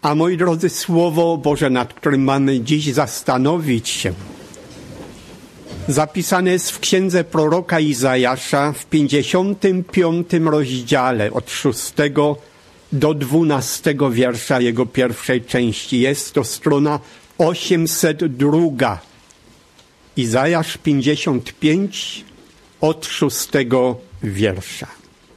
A moi drodzy, Słowo Boże, nad którym mamy dziś zastanowić się, zapisane jest w księdze proroka Izajasza w 55 rozdziale od 6 do 12 wiersza jego pierwszej części. Jest to strona 802. Izajasz 55 od 6 wiersza.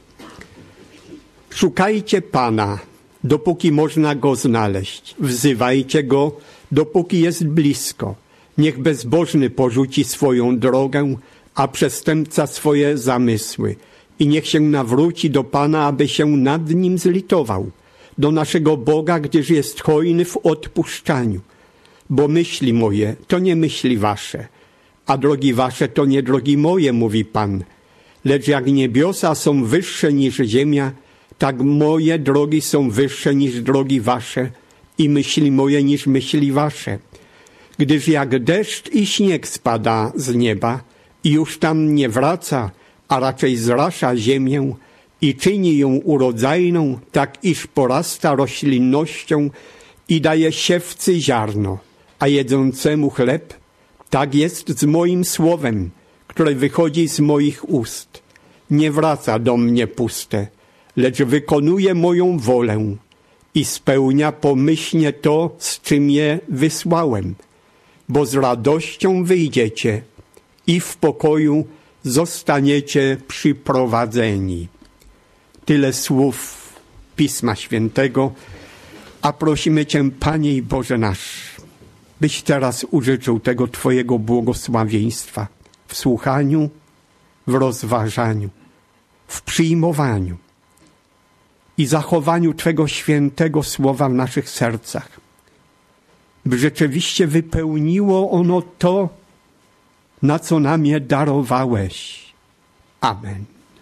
Szukajcie Pana, dopóki można Go znaleźć. Wzywajcie Go, dopóki jest blisko. Niech bezbożny porzuci swoją drogę, a przestępca swoje zamysły. I niech się nawróci do Pana, aby się nad Nim zlitował. Do naszego Boga, gdyż jest hojny w odpuszczaniu. Bo myśli moje to nie myśli wasze, a drogi wasze to nie drogi moje, mówi Pan. Lecz jak niebiosa są wyższe niż ziemia, tak moje drogi są wyższe niż drogi wasze i myśli moje niż myśli wasze. Gdyż jak deszcz i śnieg spada z nieba i już tam nie wraca, a raczej zrasza ziemię i czyni ją urodzajną, tak iż porasta roślinnością i daje siewcy ziarno, a jedzącemu chleb, tak jest z moim słowem, które wychodzi z moich ust. Nie wraca do mnie puste, lecz wykonuje moją wolę i spełnia pomyślnie to, z czym je wysłałem. Bo z radością wyjdziecie i w pokoju zostaniecie przyprowadzeni. Tyle słów Pisma Świętego, a prosimy Cię, Panie i Boże nasz, byś teraz użyczył tego Twojego błogosławieństwa w słuchaniu, w rozważaniu, w przyjmowaniu i zachowaniu Twego świętego słowa w naszych sercach, by rzeczywiście wypełniło ono to, na co nam je darowałeś. Amen.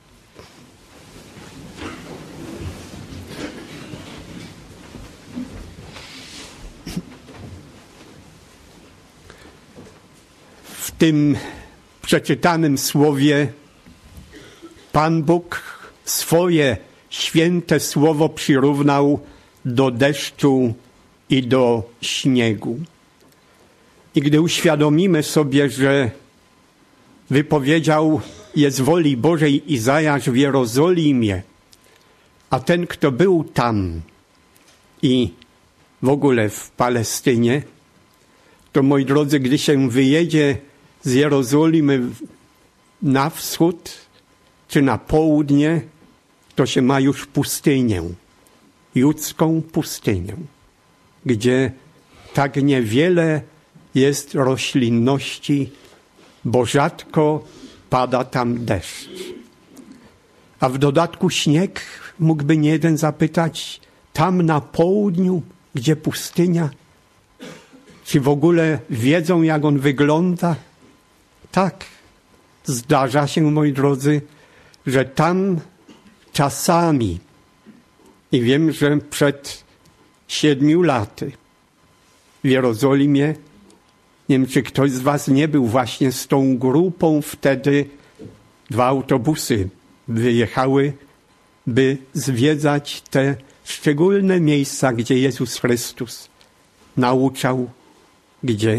W tym przeczytanym słowie Pan Bóg swoje święte słowo przyrównał do deszczu i do śniegu. I gdy uświadomimy sobie, że wypowiedział je z woli Bożej Izajasz w Jerozolimie, a ten, kto był tam i w ogóle w Palestynie, to moi drodzy, gdy się wyjedzie z Jerozolimy na wschód czy na południe, to się ma już pustynię, judzką pustynię, gdzie tak niewiele jest roślinności, bo rzadko pada tam deszcz. A w dodatku śnieg, mógłby niejeden zapytać, tam na południu, gdzie pustynia, czy w ogóle wiedzą, jak on wygląda? Tak, zdarza się, moi drodzy, że tam czasami, i wiem, że przed 7 laty w Jerozolimie, nie wiem, czy ktoś z was nie był właśnie z tą grupą, wtedy 2 autobusy wyjechały, by zwiedzać te szczególne miejsca, gdzie Jezus Chrystus nauczał, gdzie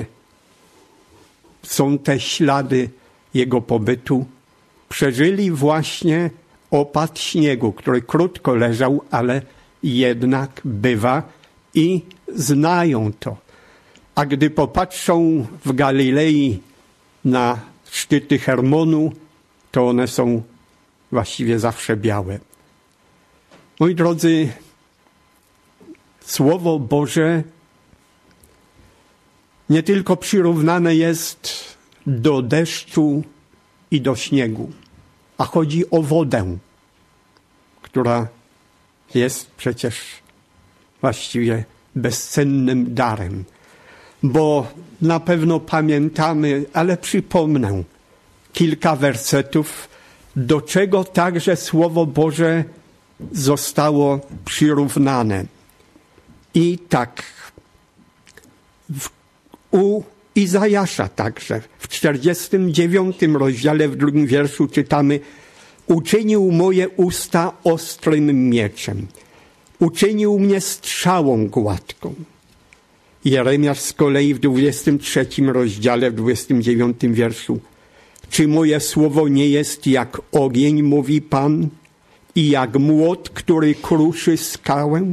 są te ślady Jego pobytu. Przeżyli właśnie opad śniegu, który krótko leżał, ale jednak bywa i znają to. A gdy popatrzą w Galilei na szczyty Hermonu, to one są właściwie zawsze białe. Moi drodzy, Słowo Boże nie tylko przyrównane jest do deszczu i do śniegu, a chodzi o wodę, która jest przecież właściwie bezcennym darem. Bo na pewno pamiętamy, ale przypomnę kilka wersetów, do czego także Słowo Boże zostało przyrównane. I tak u Izajasza także w 49 rozdziale w 2 wierszu czytamy: uczynił moje usta ostrym mieczem uczynił mnie strzałą gładką. Jeremiasz z kolei w 23 rozdziale, w 29 wierszu. Czy moje słowo nie jest jak ogień, mówi Pan, i jak młot, który kruszy skałę?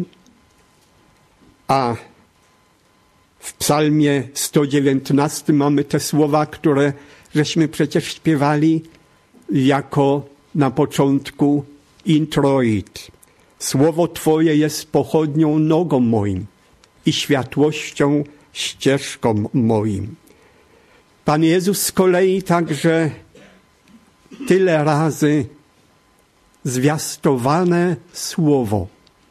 A w psalmie 119 mamy te słowa, które żeśmy przecież śpiewali jako na początku introit. Słowo Twoje jest pochodnią nogą moim i światłością ścieżką moim. Pan Jezus z kolei także tyle razy zwiastowane słowo,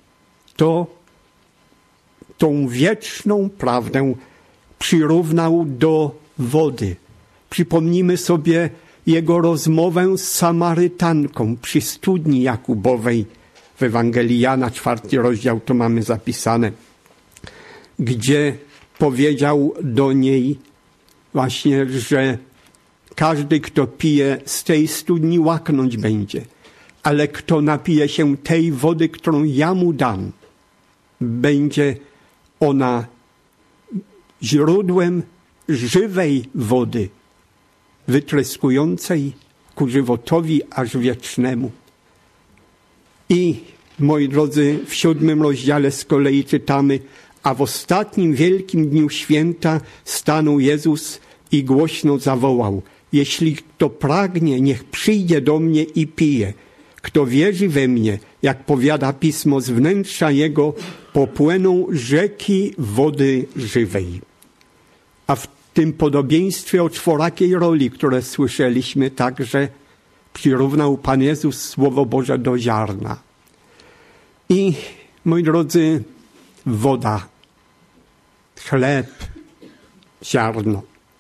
tą wieczną prawdę przyrównał do wody. Przypomnijmy sobie jego rozmowę z Samarytanką przy studni Jakubowej. W Ewangelii Jana, 4 rozdział, to mamy zapisane, gdzie powiedział do niej właśnie, że każdy, kto pije z tej studni, łaknąć będzie, ale kto napije się tej wody, którą ja mu dam, będzie ona źródłem żywej wody, wytryskującej ku żywotowi aż wiecznemu. I, moi drodzy, w 7 rozdziale z kolei czytamy: a w ostatnim wielkim dniu święta stanął Jezus i głośno zawołał: jeśli kto pragnie, niech przyjdzie do mnie i pije. Kto wierzy we mnie, jak powiada Pismo, z wnętrza jego popłyną rzeki wody żywej. A w tym podobieństwie o czworakiej roli, które słyszeliśmy, także przyrównał Pan Jezus Słowo Boże do ziarna. I, moi drodzy, woda, chleb, ziarno,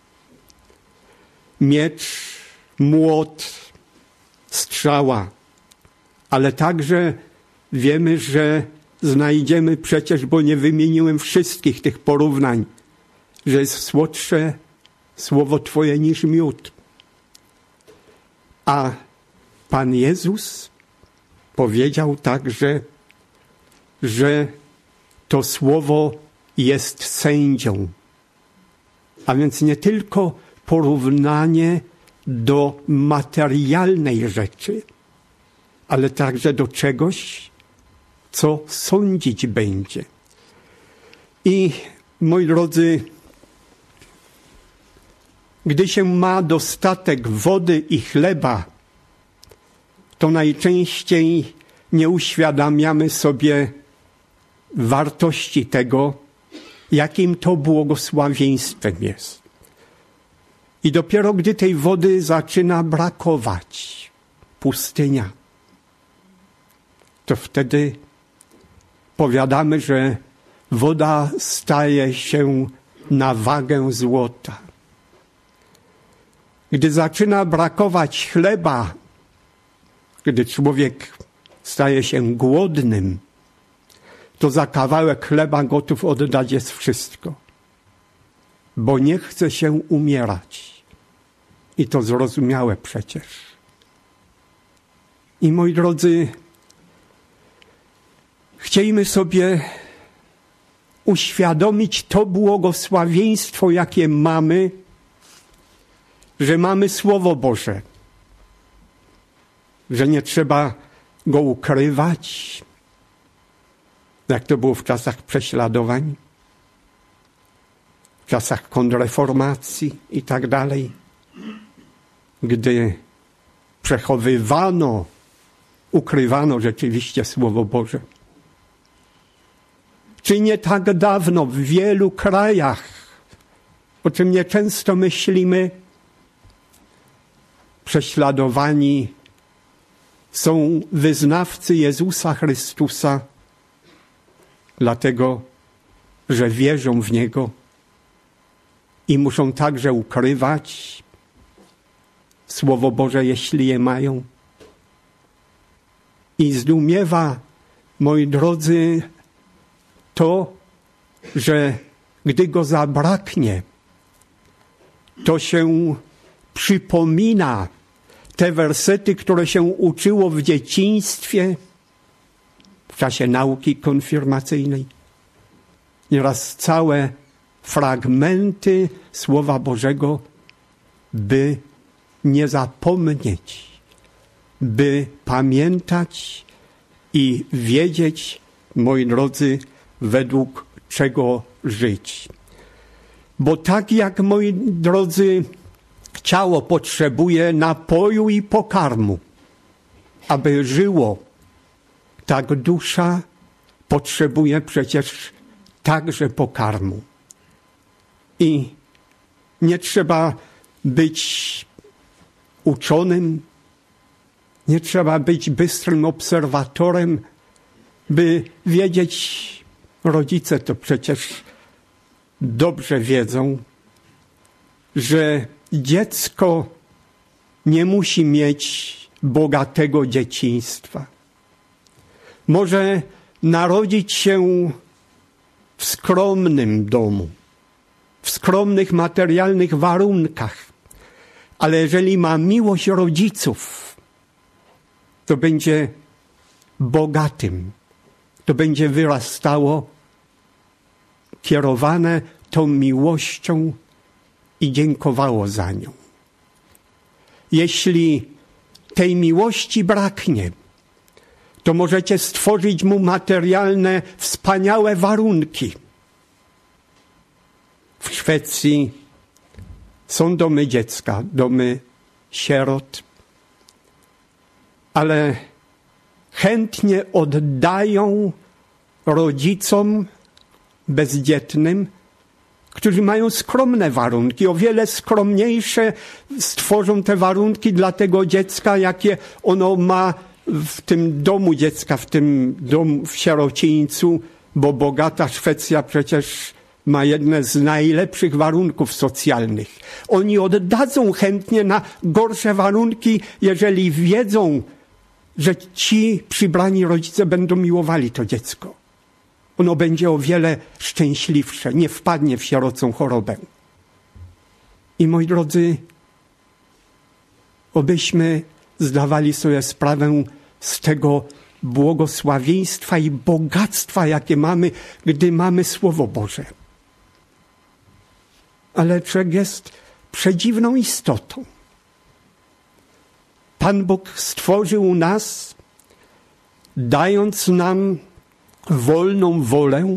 miecz, młot, strzała, ale także wiemy, że znajdziemy przecież, bo nie wymieniłem wszystkich tych porównań, że jest słodsze słowo Twoje niż miód. A Pan Jezus powiedział także, że to słowo jest sędzią. A więc nie tylko porównanie do materialnej rzeczy, ale także do czegoś, co sądzić będzie. I, moi drodzy, gdy się ma dostatek wody i chleba, to najczęściej nie uświadamiamy sobie wartości tego, jakim to błogosławieństwem jest. I dopiero gdy tej wody zaczyna brakować, pustynia, to wtedy powiadamy, że woda staje się na wagę złota. Gdy zaczyna brakować chleba, gdy człowiek staje się głodnym, to za kawałek chleba gotów oddać jest wszystko, bo nie chce się umierać. I to zrozumiałe przecież. I, moi drodzy, chciejmy sobie uświadomić to błogosławieństwo, jakie mamy, że mamy Słowo Boże, że nie trzeba go ukrywać, jak to było w czasach prześladowań, w czasach kontrreformacji i tak dalej, gdy przechowywano, ukrywano rzeczywiście Słowo Boże. Czy nie tak dawno w wielu krajach, o czym nieczęsto myślimy, prześladowani są wyznawcy Jezusa Chrystusa, dlatego że wierzą w Niego i muszą także ukrywać Słowo Boże, jeśli je mają. I zdumiewa, moi drodzy, to, że gdy go zabraknie, to się przypomina te wersety, które się uczyło w dzieciństwie, w czasie nauki konfirmacyjnej. Nieraz całe fragmenty Słowa Bożego, by nie zapomnieć, by pamiętać i wiedzieć, moi drodzy, według czego żyć. Bo tak jak, moi drodzy, ciało potrzebuje napoju i pokarmu, aby żyło, tak dusza potrzebuje przecież także pokarmu. I nie trzeba być uczonym, nie trzeba być bystrym obserwatorem, by wiedzieć, rodzice to przecież dobrze wiedzą, że dziecko nie musi mieć bogatego dzieciństwa. Może narodzić się w skromnym domu, w skromnych materialnych warunkach, ale jeżeli ma miłość rodziców, to będzie bogatym, to będzie wyrastało kierowane tą miłością i dziękowało za nią. Jeśli tej miłości braknie, to możecie stworzyć mu materialne, wspaniałe warunki. W Szwecji są domy dziecka, domy sierot, ale chętnie oddają rodzicom bezdzietnym, którzy mają skromne warunki, o wiele skromniejsze stworzą te warunki dla tego dziecka, jakie ono ma w tym domu dziecka, w tym domu w sierocińcu, bo bogata Szwecja przecież ma jedne z najlepszych warunków socjalnych. Oni oddadzą chętnie na gorsze warunki, jeżeli wiedzą, że ci przybrani rodzice będą miłowali to dziecko. Ono będzie o wiele szczęśliwsze, nie wpadnie w sierocą chorobę. I moi drodzy, obyśmy zdawali sobie sprawę z tego błogosławieństwa i bogactwa, jakie mamy, gdy mamy Słowo Boże. Ale człowiek jest przedziwną istotą. Pan Bóg stworzył nas, dając nam wolną wolę,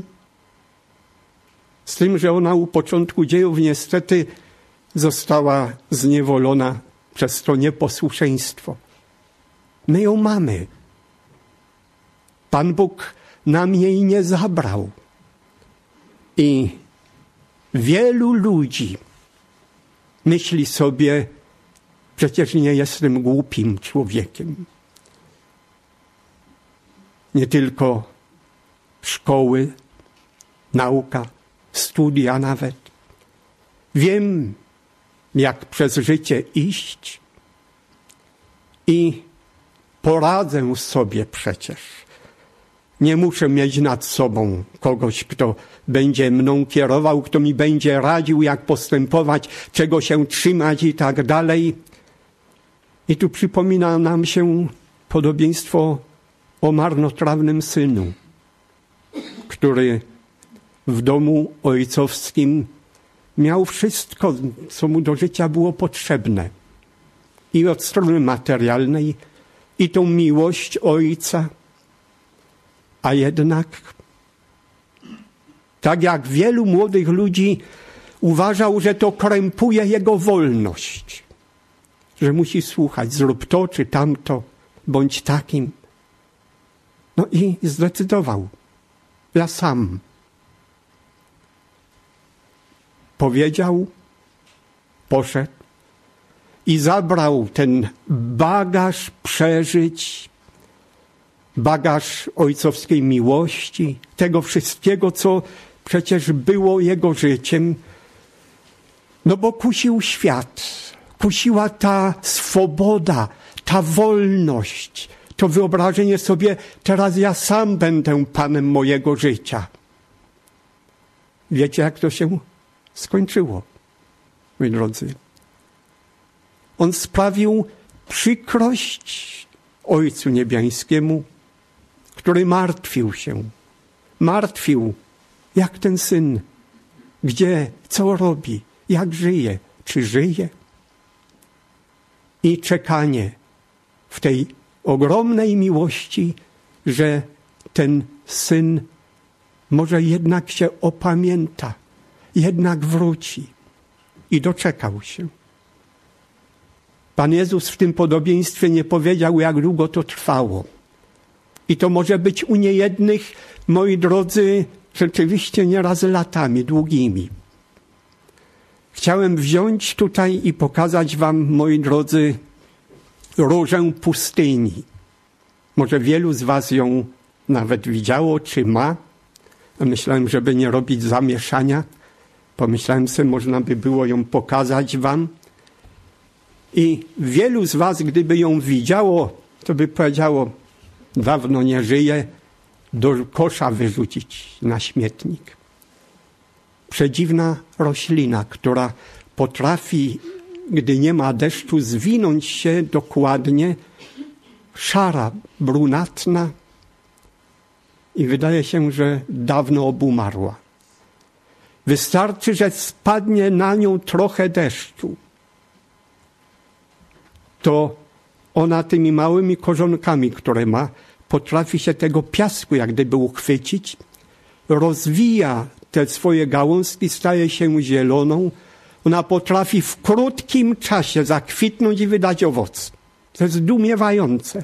z tym, że ona u początku dziejów niestety została zniewolona przez to nieposłuszeństwo. My ją mamy. Pan Bóg nam jej nie zabrał. I wielu ludzi myśli sobie, przecież nie jestem głupim człowiekiem. Nie tylko szkoły, nauka, studia nawet. Wiem, jak przez życie iść i poradzę sobie przecież. Nie muszę mieć nad sobą kogoś, kto będzie mną kierował, kto mi będzie radził, jak postępować, czego się trzymać i tak dalej. I tu przypomina nam się podobieństwo o marnotrawnym synu, który w domu ojcowskim miał wszystko, co mu do życia było potrzebne. I od strony materialnej, i tą miłość ojca. A jednak, tak jak wielu młodych ludzi uważał, że to krępuje jego wolność, że musi słuchać, zrób to czy tamto, bądź takim. No i zdecydował, ja sam. Powiedział, poszedł i zabrał ten bagaż przeżyć, bagaż ojcowskiej miłości, tego wszystkiego, co przecież było jego życiem. No bo kusił świat, kusiła ta swoboda, ta wolność, to wyobrażenie sobie, teraz ja sam będę panem mojego życia. Wiecie, jak to się skończyło, moi drodzy? On sprawił przykrość Ojcu Niebiańskiemu, który martwił się. Martwił, jak ten syn, gdzie, co robi, jak żyje, czy żyje. I czekanie w tej ogromnej miłości, że ten syn może jednak się opamięta, jednak wróci. I doczekał się. Pan Jezus w tym podobieństwie nie powiedział, jak długo to trwało. I to może być u niejednych, moi drodzy, rzeczywiście nieraz latami długimi. Chciałem wziąć tutaj i pokazać wam, moi drodzy, różę pustyni. Może wielu z was ją nawet widziało, czy ma. Myślałem, żeby nie robić zamieszania. Pomyślałem sobie, można by było ją pokazać wam. I wielu z was, gdyby ją widziało, to by powiedziało, dawno nie żyje, do kosza wyrzucić na śmietnik. Przedziwna roślina, która potrafi, gdy nie ma deszczu, zwinąć się dokładnie, szara, brunatna i wydaje się, że dawno obumarła. Wystarczy, że spadnie na nią trochę deszczu. To ona tymi małymi korzonkami, które ma, potrafi się tego piasku jak gdyby uchwycić, rozwija te swoje gałązki, staje się zieloną. Ona potrafi w krótkim czasie zakwitnąć i wydać owoc. To jest zdumiewające.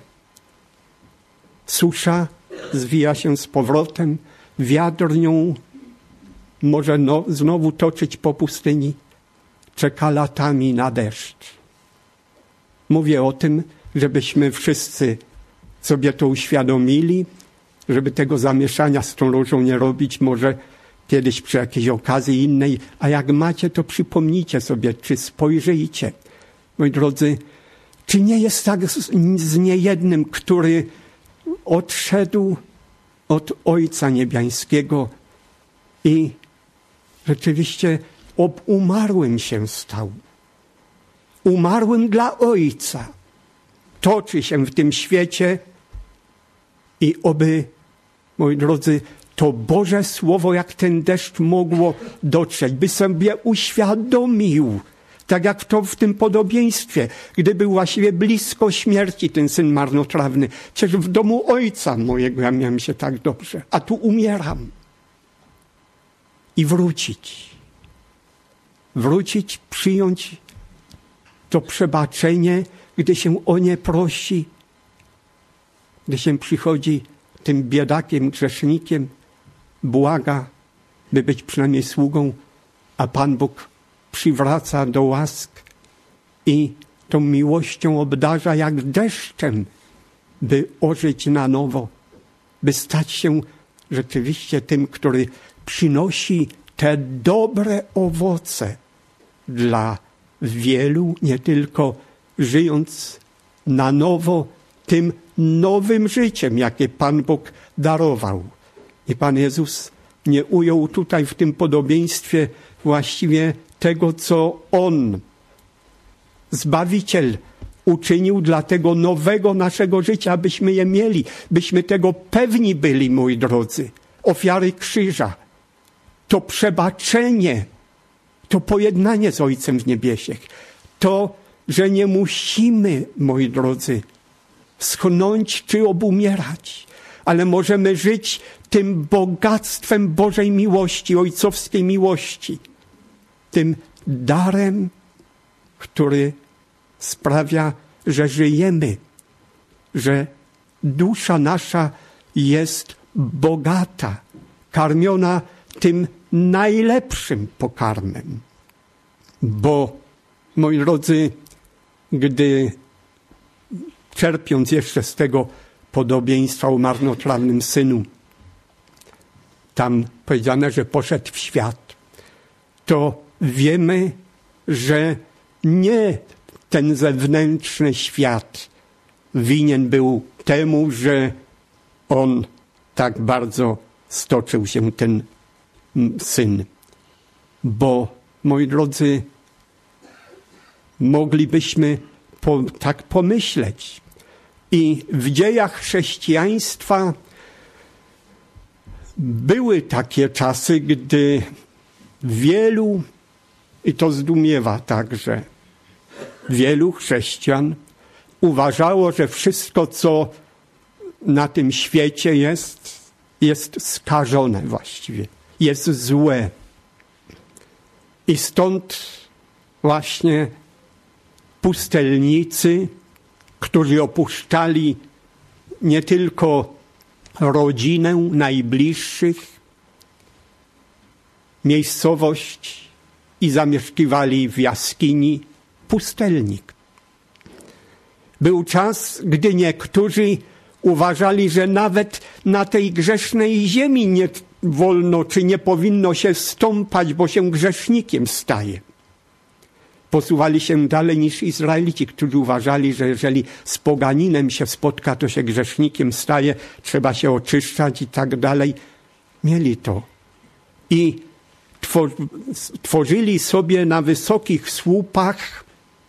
Susza zwija się z powrotem, wiatr nią może znowu toczyć po pustyni, czeka latami na deszcz. Mówię o tym, żebyśmy wszyscy sobie to uświadomili, żeby tego zamieszania z tą różą nie robić, może kiedyś przy jakiejś okazji innej, a jak macie, to przypomnijcie sobie, czy spojrzyjcie. Moi drodzy, czy nie jest tak z niejednym, który odszedł od Ojca Niebiańskiego i rzeczywiście umarłym się stał. Umarłym dla Ojca. Toczy się w tym świecie i oby, moi drodzy, to Boże Słowo, jak ten deszcz mogło dotrzeć, by sobie uświadomił, tak jak to w tym podobieństwie, gdy był właściwie blisko śmierci ten syn marnotrawny. Przecież w domu Ojca mojego ja miałem się tak dobrze, a tu umieram. I wrócić. Wrócić, przyjąć to przebaczenie, gdy się o nie prosi, gdy się przychodzi tym biedakiem, grzesznikiem, błaga, by być przynajmniej sługą, a Pan Bóg przywraca do łask i tą miłością obdarza jak deszczem, by ożyć na nowo, by stać się rzeczywiście tym, który przynosi te dobre owoce dla wielu, nie tylko żyjąc na nowo tym nowym życiem, jakie Pan Bóg darował. I Pan Jezus nie ujął tutaj w tym podobieństwie właściwie tego, co On, Zbawiciel, uczynił dla tego nowego naszego życia, abyśmy je mieli, byśmy tego pewni byli, moi drodzy. Ofiary krzyża, to przebaczenie, to pojednanie z Ojcem w niebiesiech, to, że nie musimy, moi drodzy, schnąć czy obumierać, ale możemy żyć tym bogactwem Bożej miłości, ojcowskiej miłości, tym darem, który sprawia, że żyjemy, że dusza nasza jest bogata, karmiona tym najlepszym pokarmem. Bo, moi drodzy, gdy czerpiąc jeszcze z tego podobieństwa o marnotrawnym synu, tam powiedziane, że poszedł w świat, to wiemy, że nie ten zewnętrzny świat winien był temu, że on tak bardzo stoczył się, ten syn. Bo, moi drodzy, moglibyśmy tak pomyśleć. I w dziejach chrześcijaństwa były takie czasy, gdy wielu, i to zdumiewa także, wielu chrześcijan uważało, że wszystko, co na tym świecie jest skażone właściwie, jest złe. I stąd właśnie pustelnicy, którzy opuszczali nie tylko rodzinę najbliższych, miejscowość i zamieszkiwali w jaskini, pustelnik. Był czas, gdy niektórzy uważali, że nawet na tej grzesznej ziemi nie wolno czy nie powinno się stąpać, bo się grzesznikiem staje. Posuwali się dalej niż Izraelici, którzy uważali, że jeżeli z poganinem się spotka, to się grzesznikiem staje, trzeba się oczyszczać i tak dalej. Mieli to. I tworzyli sobie na wysokich słupach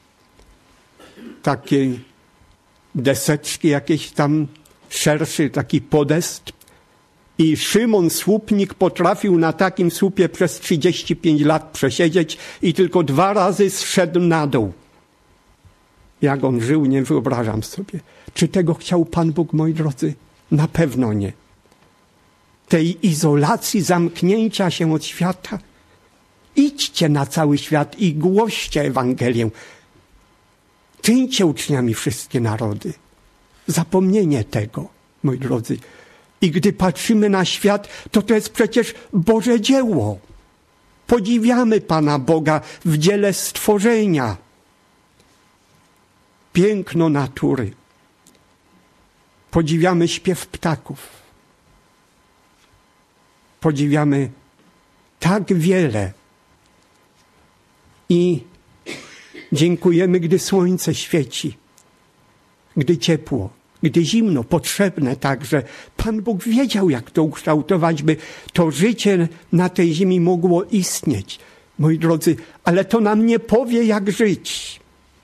takie deseczki, jakieś tam szerszy taki podest. I Szymon Słupnik potrafił na takim słupie przez 35 lat przesiedzieć i tylko 2 razy zszedł na dół. Jak on żył, nie wyobrażam sobie. Czy tego chciał Pan Bóg, moi drodzy? Na pewno nie. Tej izolacji, zamknięcia się od świata. Idźcie na cały świat i głoście Ewangelię. Czyńcie uczniami wszystkie narody. Zapomnienie tego, moi drodzy. I gdy patrzymy na świat, to jest przecież Boże dzieło. Podziwiamy Pana Boga w dziele stworzenia. Piękno natury. Podziwiamy śpiew ptaków. Podziwiamy tak wiele. I dziękujemy, gdy słońce świeci, gdy ciepło, gdy zimno, potrzebne także. Pan Bóg wiedział, jak to ukształtować, by to życie na tej ziemi mogło istnieć. Moi drodzy, ale to nam nie powie, jak żyć,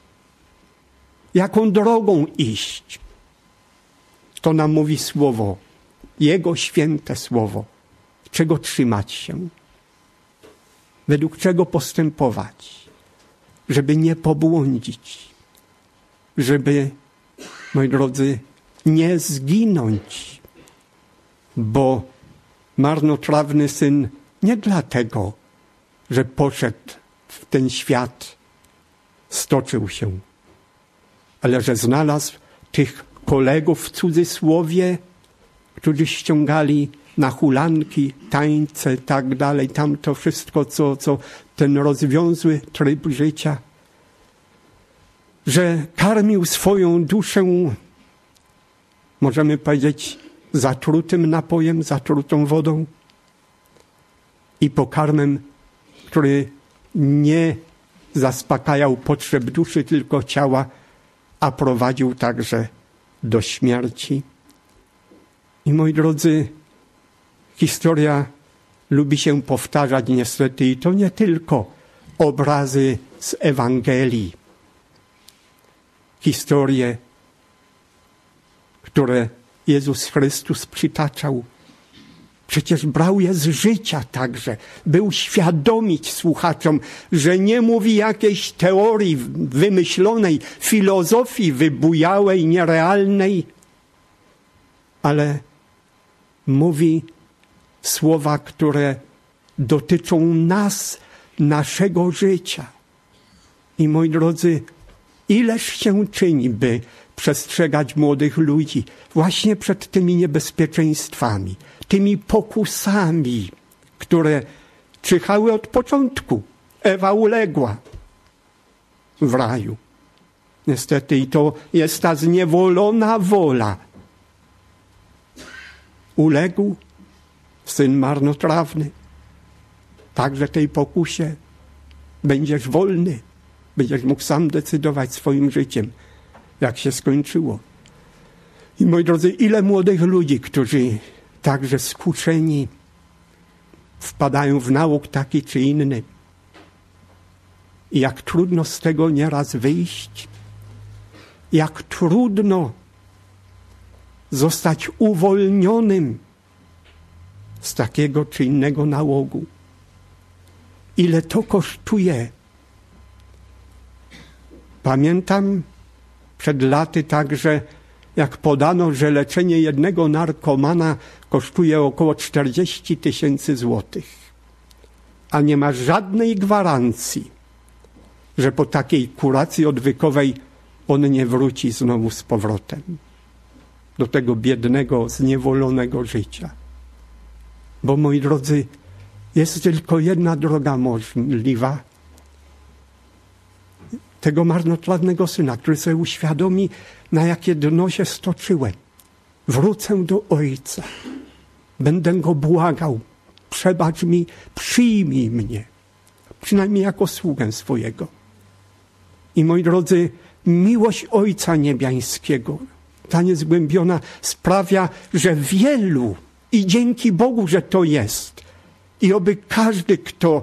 jaką drogą iść. To nam mówi Słowo, Jego święte Słowo, czego trzymać się, według czego postępować, żeby nie pobłądzić, żeby, moi drodzy, nie zginąć, bo marnotrawny syn nie dlatego, że poszedł w ten świat, stoczył się, ale że znalazł tych kolegów w cudzysłowie, którzy ściągali na hulanki, tańce, tak dalej, tam to wszystko, co ten rozwiązły tryb życia, że karmił swoją duszę, możemy powiedzieć, zatrutym napojem, zatrutą wodą i pokarmem, który nie zaspokajał potrzeb duszy, tylko ciała, a prowadził także do śmierci. I moi drodzy, historia lubi się powtarzać niestety i to nie tylko obrazy z Ewangelii. Historie, które Jezus Chrystus przytaczał. Przecież brał je z życia także. By uświadomić słuchaczom, że nie mówi jakiejś teorii wymyślonej, filozofii wybujałej, nierealnej, ale mówi słowa, które dotyczą nas, naszego życia. I moi drodzy, ileż się czyni, by przestrzegać młodych ludzi właśnie przed tymi niebezpieczeństwami, tymi pokusami, które czyhały od początku. Ewa uległa w raju. Niestety i to jest ta zniewolona wola. Uległ syn marnotrawny. Także tej pokusie będziesz wolny. Będziesz mógł sam decydować swoim życiem, jak się skończyło. I moi drodzy, ile młodych ludzi, którzy także skuszeni wpadają w nauk taki czy inny. I jak trudno z tego nieraz wyjść. Jak trudno zostać uwolnionym z takiego czy innego nałogu. Ile to kosztuje? Pamiętam przed laty także, jak podano, że leczenie jednego narkomana kosztuje około 40 000 złotych. A nie ma żadnej gwarancji, że po takiej kuracji odwykowej on nie wróci znowu z powrotem do tego biednego, zniewolonego życia. Bo, moi drodzy, jest tylko jedna droga możliwa. Tego marnotrawnego syna, który sobie uświadomi, na jakie dno się stoczyłem. Wrócę do Ojca. Będę Go błagał. Przebacz mi, przyjmij mnie. Przynajmniej jako sługę swojego. I moi drodzy, miłość Ojca Niebiańskiego, ta niezgłębiona, sprawia, że wielu, i dzięki Bogu, że to jest, i oby każdy, kto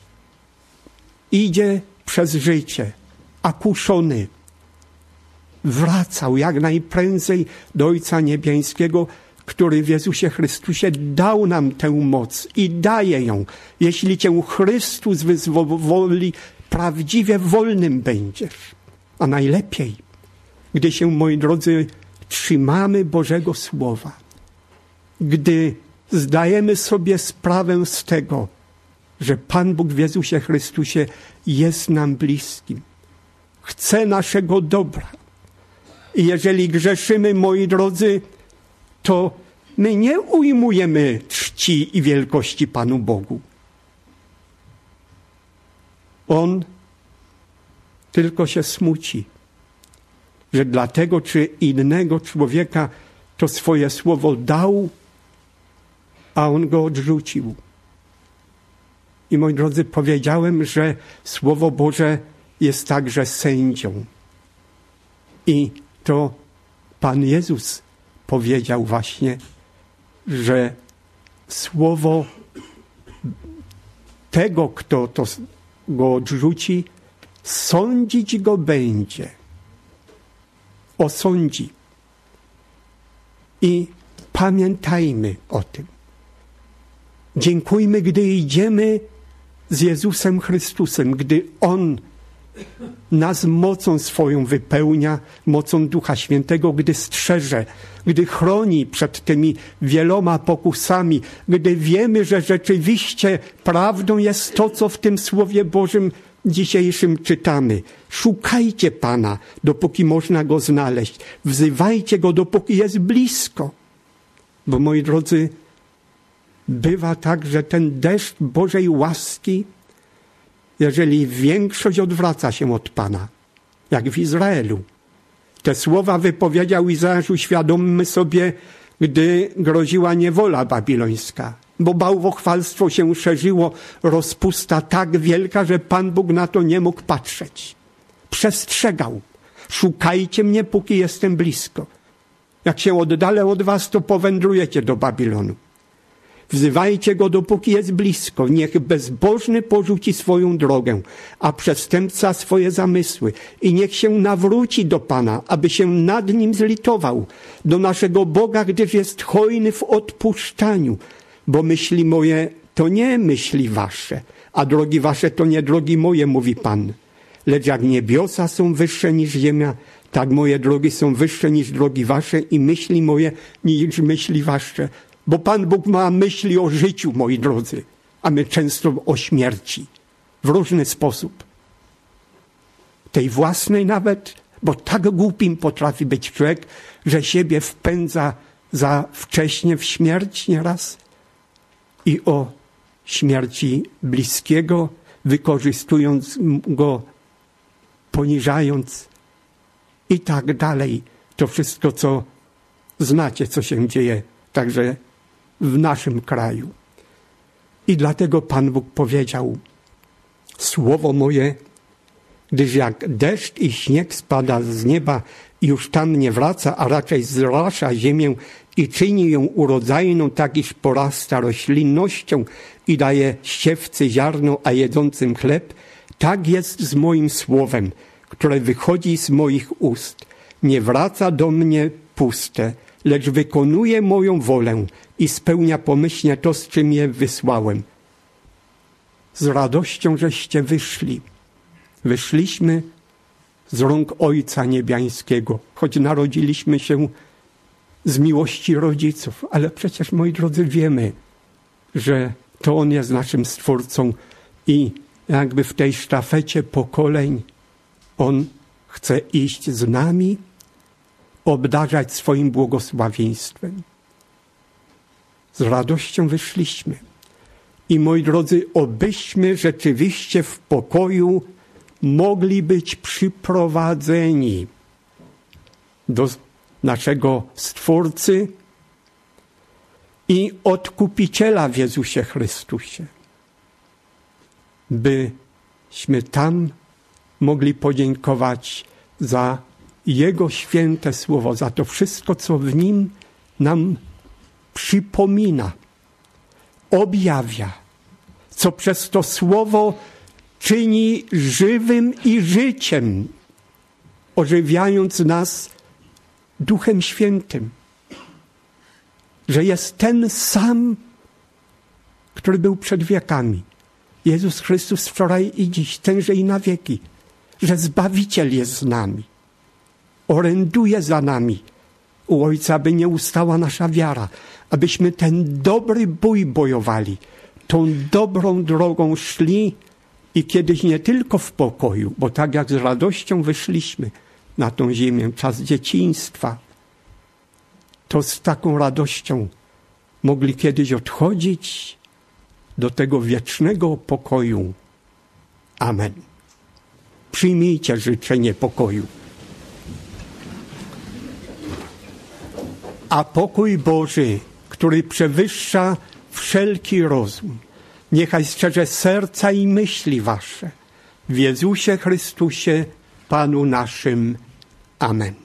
idzie przez życie, akuszony, wracał jak najprędzej do Ojca Niebiańskiego, który w Jezusie Chrystusie dał nam tę moc i daje ją. Jeśli Cię Chrystus wyzwoli, prawdziwie wolnym będziesz. A najlepiej, gdy się, moi drodzy, trzymamy Bożego Słowa, gdy zdajemy sobie sprawę z tego, że Pan Bóg w Jezusie Chrystusie jest nam bliskim, chce naszego dobra. I jeżeli grzeszymy, moi drodzy, to my nie ujmujemy czci i wielkości Panu Bogu. On tylko się smuci, że dla tego czy innego człowieka to swoje słowo dał, a on go odrzucił. I moi drodzy, powiedziałem, że Słowo Boże jest także sędzią. I to Pan Jezus powiedział właśnie, że słowo tego, kto to go odrzuci, sądzić go będzie. Osądzi. I pamiętajmy o tym. Dziękujmy, gdy idziemy z Jezusem Chrystusem, gdy On nas mocą swoją wypełnia, mocą Ducha Świętego, gdy strzeże, gdy chroni przed tymi wieloma pokusami, gdy wiemy, że rzeczywiście prawdą jest to, co w tym Słowie Bożym dzisiejszym czytamy. Szukajcie Pana, dopóki można Go znaleźć. Wzywajcie Go, dopóki jest blisko. Bo, moi drodzy, bywa tak, że ten deszcz Bożej łaski, jeżeli większość odwraca się od Pana, jak w Izraelu. Te słowa wypowiedział Izajasz, uświadommy sobie, gdy groziła niewola babilońska, bo bałwochwalstwo się szerzyło, rozpusta tak wielka, że Pan Bóg na to nie mógł patrzeć. Przestrzegał. Szukajcie mnie, póki jestem blisko. Jak się oddalę od was, to powędrujecie do Babilonu. Wzywajcie Go, dopóki jest blisko. Niech bezbożny porzuci swoją drogę, a przestępca swoje zamysły. I niech się nawróci do Pana, aby się nad Nim zlitował. Do naszego Boga, gdyż jest hojny w odpuszczaniu. Bo myśli moje to nie myśli wasze, a drogi wasze to nie drogi moje, mówi Pan. Lecz jak niebiosa są wyższe niż ziemia, tak moje drogi są wyższe niż drogi wasze i myśli moje niż myśli wasze. Bo Pan Bóg ma myśli o życiu, moi drodzy, a my często o śmierci. W różny sposób. Tej własnej nawet, bo tak głupim potrafi być człowiek, że siebie wpędza za wcześnie w śmierć nieraz. I o śmierci bliskiego, wykorzystując go, poniżając i tak dalej. To wszystko, co znacie, co się dzieje także w naszym kraju. I dlatego Pan Bóg powiedział: słowo moje, gdyż jak deszcz i śnieg spada z nieba i już tam nie wraca, a raczej zrasza ziemię i czyni ją urodzajną, tak iż porasta roślinnością i daje siewcy ziarno, a jedzącym chleb, tak jest z moim słowem, które wychodzi z moich ust. Nie wraca do mnie puste, lecz wykonuje moją wolę i spełnia pomyślnie to, z czym je wysłałem. Z radością żeście wyszli. Wyszliśmy z rąk Ojca Niebiańskiego, choć narodziliśmy się z miłości rodziców, ale przecież, moi drodzy, wiemy, że to On jest naszym Stwórcą i jakby w tej sztafecie pokoleń On chce iść z nami, obdarzać swoim błogosławieństwem. Z radością wyszliśmy. I moi drodzy, obyśmy rzeczywiście w pokoju mogli być przyprowadzeni do naszego Stwórcy i Odkupiciela w Jezusie Chrystusie, byśmy tam mogli podziękować za Jego święte słowo, za to wszystko, co w Nim nam przypomina, objawia, co przez to słowo czyni żywym i życiem, ożywiając nas Duchem Świętym. Że jest ten sam, który był przed wiekami. Jezus Chrystus wczoraj i dziś, tenże i na wieki. Że Zbawiciel jest z nami. Oręduje za nami u Ojca, aby nie ustała nasza wiara. Abyśmy ten dobry bój bojowali. Tą dobrą drogą szli i kiedyś nie tylko w pokoju, bo tak jak z radością wyszliśmy na tą ziemię, czas dzieciństwa, to z taką radością mogli kiedyś odchodzić do tego wiecznego pokoju. Amen. Przyjmijcie życzenie pokoju. A pokój Boży, który przewyższa wszelki rozum, niechaj strzeże serca i myśli wasze w Jezusie Chrystusie, Panu naszym. Amen.